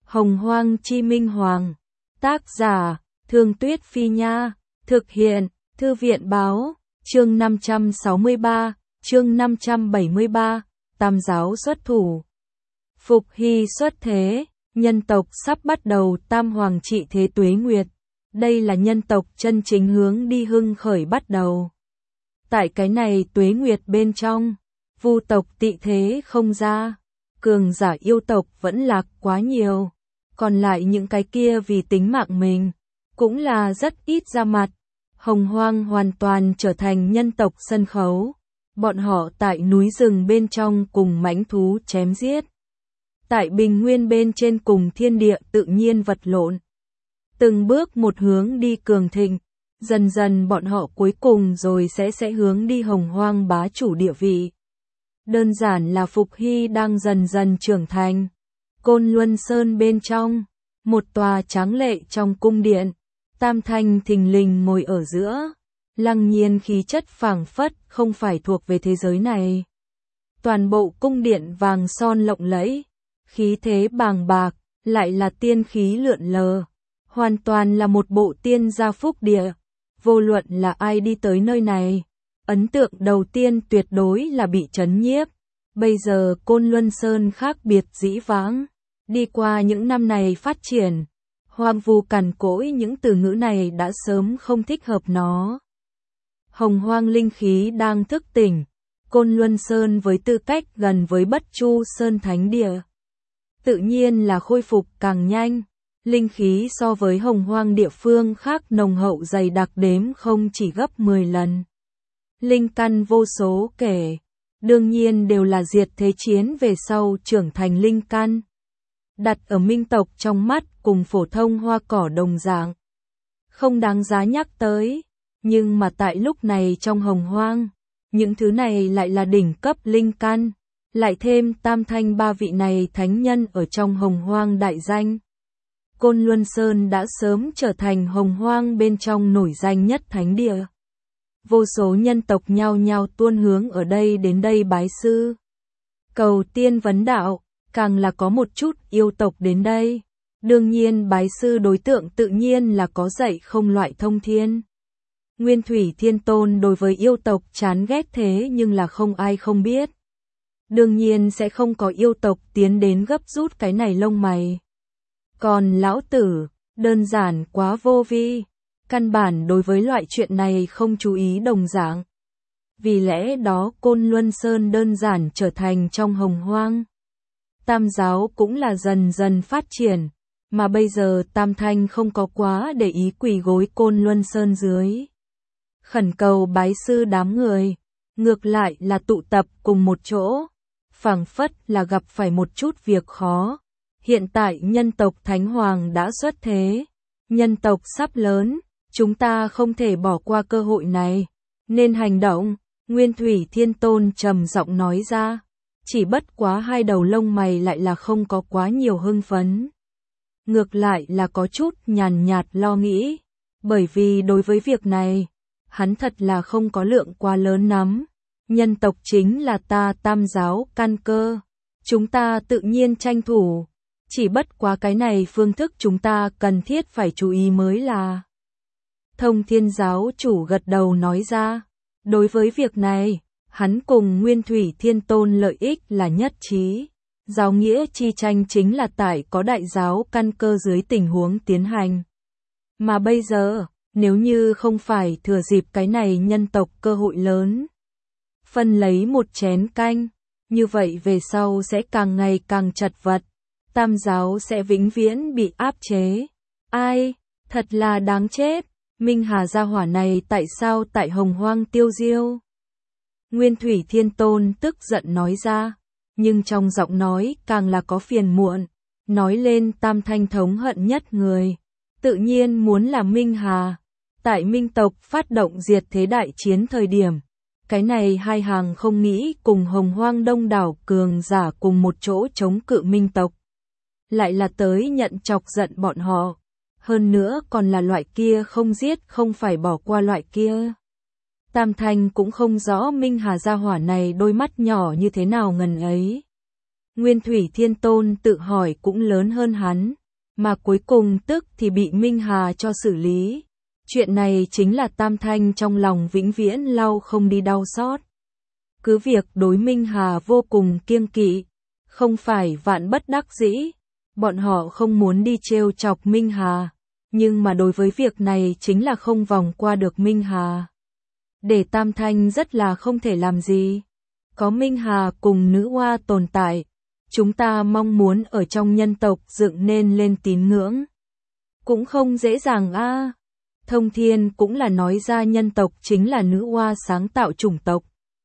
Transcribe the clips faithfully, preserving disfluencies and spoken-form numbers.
Hồng Hoang Chi Minh Hoàng. Tác giả, Thương Tuyết Phi Nha. Thực hiện, Thư viện Báo. Chương năm trăm sáu mươi ba, chương năm trăm bảy mươi ba, Tam giáo xuất thủ. Phục Hy xuất thế, nhân tộc sắp bắt đầu tam hoàng trị thế tuế nguyệt. Đây là nhân tộc chân chính hướng đi hưng khởi bắt đầu. Tại cái này tuế nguyệt bên trong, vu tộc tị thế không ra, cường giả yêu tộc vẫn lạc quá nhiều, còn lại những cái kia vì tính mạng mình, cũng là rất ít ra mặt. Hồng Hoang hoàn toàn trở thành nhân tộc sân khấu, bọn họ tại núi rừng bên trong cùng mãnh thú chém giết. Tại bình nguyên bên trên cùng thiên địa tự nhiên vật lộn. Từng bước một hướng đi cường thịnh, dần dần bọn họ cuối cùng rồi sẽ sẽ hướng đi Hồng Hoang bá chủ địa vị. Đơn giản là Phục Hy đang dần dần trưởng thành. Côn Luân Sơn bên trong, một tòa tráng lệ trong cung điện, Tam Thanh thình lình ngồi ở giữa, lăng nhiên khí chất phảng phất không phải thuộc về thế giới này. Toàn bộ cung điện vàng son lộng lẫy, khí thế bàng bạc, lại là tiên khí lượn lờ, hoàn toàn là một bộ tiên gia phúc địa. Vô luận là ai đi tới nơi này, ấn tượng đầu tiên tuyệt đối là bị chấn nhiếp. Bây giờ Côn Luân Sơn khác biệt dĩ vãng, đi qua những năm này phát triển, hoang vu cằn cỗi, những từ ngữ này đã sớm không thích hợp nó. Hồng Hoang linh khí đang thức tỉnh, Côn Luân Sơn với tư cách gần với Bất Chu Sơn thánh địa, tự nhiên là khôi phục càng nhanh. Linh khí so với Hồng Hoang địa phương khác nồng hậu dày đặc đếm không chỉ gấp mười lần. Linh căn vô số kể, đương nhiên đều là diệt thế chiến về sau trưởng thành linh căn. Đặt ở minh tộc trong mắt cùng phổ thông hoa cỏ đồng dạng, không đáng giá nhắc tới, nhưng mà tại lúc này trong Hồng Hoang, những thứ này lại là đỉnh cấp linh căn, lại thêm Tam Thanh ba vị này thánh nhân ở trong Hồng Hoang đại danh. Côn Luân Sơn đã sớm trở thành Hồng Hoang bên trong nổi danh nhất thánh địa. Vô số nhân tộc nhao nhao tuôn hướng ở đây đến đây bái sư, cầu tiên vấn đạo, càng là có một chút yêu tộc đến đây. Đương nhiên bái sư đối tượng tự nhiên là có dạy không loại thông thiên. Nguyên Thủy Thiên Tôn đối với yêu tộc chán ghét thế nhưng là không ai không biết. Đương nhiên sẽ không có yêu tộc tiến đến gấp rút cái này lông mày. Còn lão tử, đơn giản quá vô vi, căn bản đối với loại chuyện này không chú ý đồng dạng. Vì lẽ đó Côn Luân Sơn đơn giản trở thành trong Hồng Hoang. Tam giáo cũng là dần dần phát triển, mà bây giờ Tam Thanh không có quá để ý quỳ gối Côn Luân Sơn dưới. Khẩn cầu bái sư đám người, ngược lại là tụ tập cùng một chỗ, phảng phất là gặp phải một chút việc khó. Hiện tại nhân tộc Thánh Hoàng đã xuất thế, nhân tộc sắp lớn, chúng ta không thể bỏ qua cơ hội này, nên hành động. Nguyên Thủy Thiên Tôn trầm giọng nói ra, chỉ bất quá hai đầu lông mày lại là không có quá nhiều hưng phấn. Ngược lại là có chút nhàn nhạt lo nghĩ, bởi vì đối với việc này, hắn thật là không có lượng quá lớn lắm. Nhân tộc chính là ta tam giáo căn cơ, chúng ta tự nhiên tranh thủ. Chỉ bất quá cái này phương thức chúng ta cần thiết phải chú ý mới là. Thông Thiên giáo chủ gật đầu nói ra, đối với việc này, hắn cùng Nguyên Thủy Thiên Tôn lợi ích là nhất trí. Giáo nghĩa chi tranh chính là tại có đại giáo căn cơ dưới tình huống tiến hành. Mà bây giờ, nếu như không phải thừa dịp cái này nhân tộc cơ hội lớn, phân lấy một chén canh, như vậy về sau sẽ càng ngày càng chật vật. Tam giáo sẽ vĩnh viễn bị áp chế. Ai, thật là đáng chết. Minh Hà gia hỏa này tại sao tại Hồng Hoang tiêu diêu? Nguyên Thủy Thiên Tôn tức giận nói ra, nhưng trong giọng nói càng là có phiền muộn. Nói lên Tam Thanh thống hận nhất người, tự nhiên muốn là Minh Hà. Tại Minh tộc phát động diệt thế đại chiến thời điểm, cái này hai hàng không nghĩ cùng Hồng Hoang đông đảo cường giả cùng một chỗ chống cự Minh tộc. Lại là tới nhận chọc giận bọn họ, hơn nữa còn là loại kia không giết không phải bỏ qua loại kia. Tam Thanh cũng không rõ Minh Hà gia hỏa này đôi mắt nhỏ như thế nào ngần ấy. Nguyên Thủy Thiên Tôn tự hỏi cũng lớn hơn hắn, mà cuối cùng tức thì bị Minh Hà cho xử lý. Chuyện này chính là Tam Thanh trong lòng vĩnh viễn lau không đi đau xót. Cứ việc đối Minh Hà vô cùng kiêng kỵ, không phải vạn bất đắc dĩ, bọn họ không muốn đi trêu chọc Minh Hà, nhưng mà đối với việc này chính là không vòng qua được Minh Hà. Để Tam Thanh rất là không thể làm gì. Có Minh Hà cùng nữ oa tồn tại, chúng ta mong muốn ở trong nhân tộc dựng nên lên tín ngưỡng. Cũng không dễ dàng a. À. Thông Thiên cũng là nói ra nhân tộc chính là nữ oa sáng tạo chủng tộc.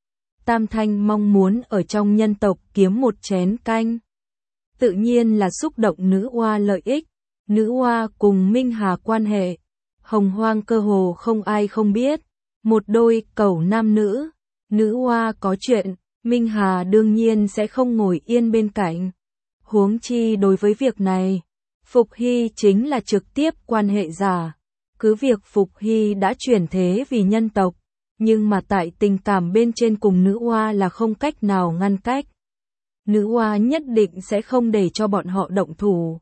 Tam Thanh mong muốn ở trong nhân tộc kiếm một chén canh. Tự nhiên là xúc động nữ oa lợi ích. Nữ oa cùng Minh Hà quan hệ, hồng hoang cơ hồ không ai không biết. Một đôi cẩu nam nữ, nữ oa có chuyện, Minh Hà đương nhiên sẽ không ngồi yên bên cạnh. Huống chi đối với việc này, Phục Hy chính là trực tiếp quan hệ giả. Cứ việc Phục Hy đã chuyển thế vì nhân tộc, nhưng mà tại tình cảm bên trên cùng nữ oa là không cách nào ngăn cách. Nữ oa nhất định sẽ không để cho bọn họ động thủ.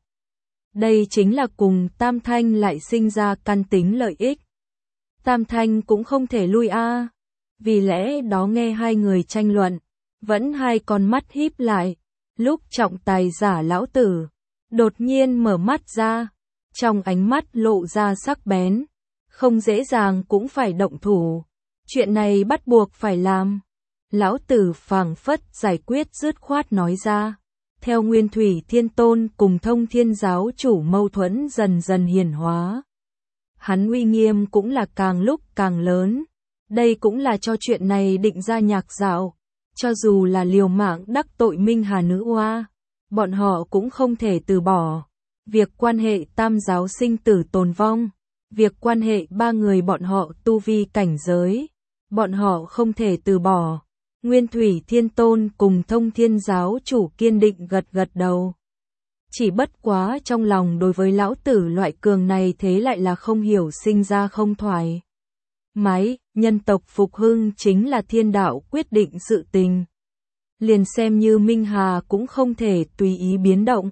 Đây chính là cùng Tam Thanh lại sinh ra căn tính lợi ích. Tam Thanh cũng không thể lui a. À. Vì lẽ đó nghe hai người tranh luận, vẫn hai con mắt híp lại. Lúc trọng tài giả lão tử đột nhiên mở mắt ra, trong ánh mắt lộ ra sắc bén, không dễ dàng cũng phải động thủ. Chuyện này bắt buộc phải làm. Lão tử phảng phất giải quyết dứt khoát nói ra. Theo Nguyên Thủy Thiên Tôn cùng Thông Thiên giáo chủ mâu thuẫn dần dần hiển hóa. Hắn uy nghiêm cũng là càng lúc càng lớn. Đây cũng là cho chuyện này định ra nhạc dạo. Cho dù là liều mạng đắc tội Minh Hà nữ oa, bọn họ cũng không thể từ bỏ. Việc quan hệ tam giáo sinh tử tồn vong, việc quan hệ ba người bọn họ tu vi cảnh giới, bọn họ không thể từ bỏ. Nguyên Thủy Thiên Tôn cùng Thông Thiên giáo chủ kiên định gật gật đầu. Chỉ bất quá trong lòng đối với lão tử loại cường này thế lại là không hiểu sinh ra không thoải mái, nhân tộc phục hưng chính là thiên đạo quyết định sự tình. Liền xem như Minh Hà cũng không thể tùy ý biến động.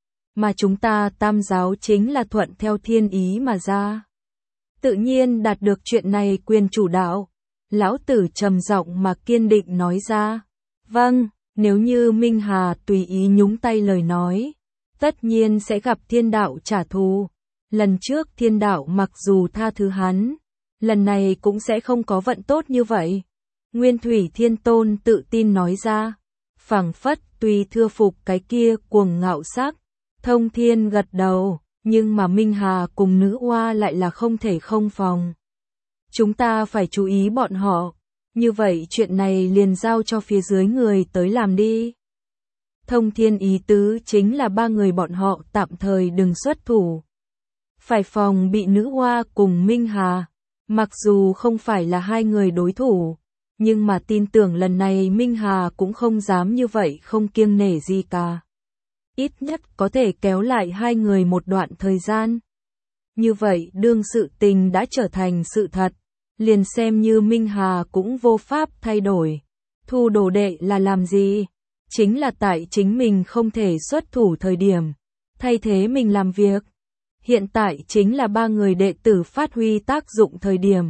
Mà chúng ta tam giáo chính là thuận theo thiên ý mà ra. Tự nhiên đạt được chuyện này quyền chủ đạo. Lão tử trầm giọng mà kiên định nói ra. Vâng, nếu như Minh Hà tùy ý nhúng tay lời nói, tất nhiên sẽ gặp thiên đạo trả thù. Lần trước thiên đạo mặc dù tha thứ hắn, lần này cũng sẽ không có vận tốt như vậy. Nguyên Thủy Thiên Tôn tự tin nói ra, phảng phất tùy thưa phục cái kia cuồng ngạo sắc. Thông Thiên gật đầu, nhưng mà Minh Hà cùng nữ oa lại là không thể không phòng. Chúng ta phải chú ý bọn họ, như vậy chuyện này liền giao cho phía dưới người tới làm đi. Thông Thiên ý tứ chính là ba người bọn họ tạm thời đừng xuất thủ. Phải phòng bị nữ oa cùng Minh Hà, mặc dù không phải là hai người đối thủ, nhưng mà tin tưởng lần này Minh Hà cũng không dám như vậy không kiêng nể gì cả. Ít nhất có thể kéo lại hai người một đoạn thời gian. Như vậy đương sự tình đã trở thành sự thật, liền xem như Minh Hà cũng vô pháp thay đổi. Thu đồ đệ là làm gì? Chính là tại chính mình không thể xuất thủ thời điểm, thay thế mình làm việc. Hiện tại chính là ba người đệ tử phát huy tác dụng thời điểm.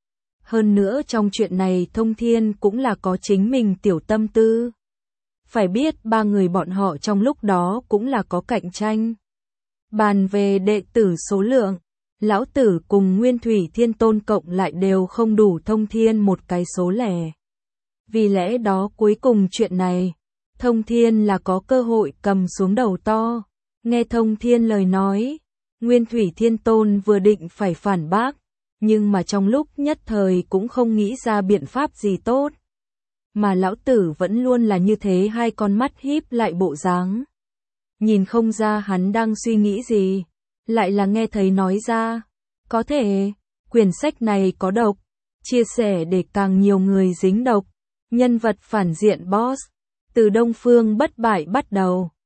Hơn nữa trong chuyện này Thông Thiên cũng là có chính mình tiểu tâm tư. Phải biết ba người bọn họ trong lúc đó cũng là có cạnh tranh. Bàn về đệ tử số lượng, lão tử cùng Nguyên Thủy Thiên Tôn cộng lại đều không đủ Thông Thiên một cái số lẻ. Vì lẽ đó cuối cùng chuyện này, Thông Thiên là có cơ hội cầm xuống đầu to. Nghe Thông Thiên lời nói, Nguyên Thủy Thiên Tôn vừa định phải phản bác, nhưng mà trong lúc nhất thời cũng không nghĩ ra biện pháp gì tốt. Mà lão tử vẫn luôn là như thế, hai con mắt híp lại bộ dáng. Nhìn không ra hắn đang suy nghĩ gì, lại là nghe thấy nói ra. Có thể, quyển sách này có độc, chia sẻ để càng nhiều người dính độc. Nhân vật phản diện boss, từ Đông Phương bất bại bắt đầu.